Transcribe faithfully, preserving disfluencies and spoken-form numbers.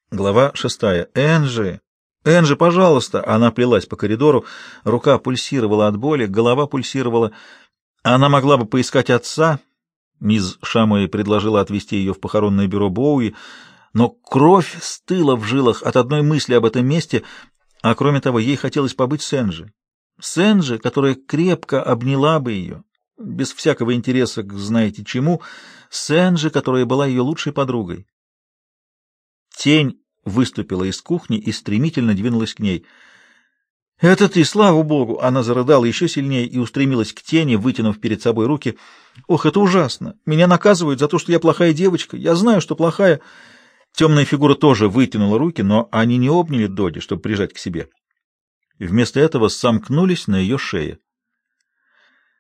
Глава шестая. «Энджи! Энджи, пожалуйста!» Она плелась по коридору, рука пульсировала от боли, голова пульсировала. Она могла бы поискать отца. Мисс Шамуэй предложила отвезти ее в похоронное бюро Боуи, но кровь стыла в жилах от одной мысли об этом месте, а кроме того, ей хотелось побыть с Энджи. С Энджи, которая крепко обняла бы ее, без всякого интереса к знаете чему, с Энджи, которая была ее лучшей подругой. Тень выступила из кухни и стремительно двинулась к ней. «Это ты, слава богу!» Она зарыдала еще сильнее и устремилась к тени, вытянув перед собой руки. «Ох, это ужасно! Меня наказывают за то, что я плохая девочка. Я знаю, что плохая». Темная фигура тоже вытянула руки, но они не обняли Доди, чтобы прижать к себе. Вместо этого сомкнулись на ее шее.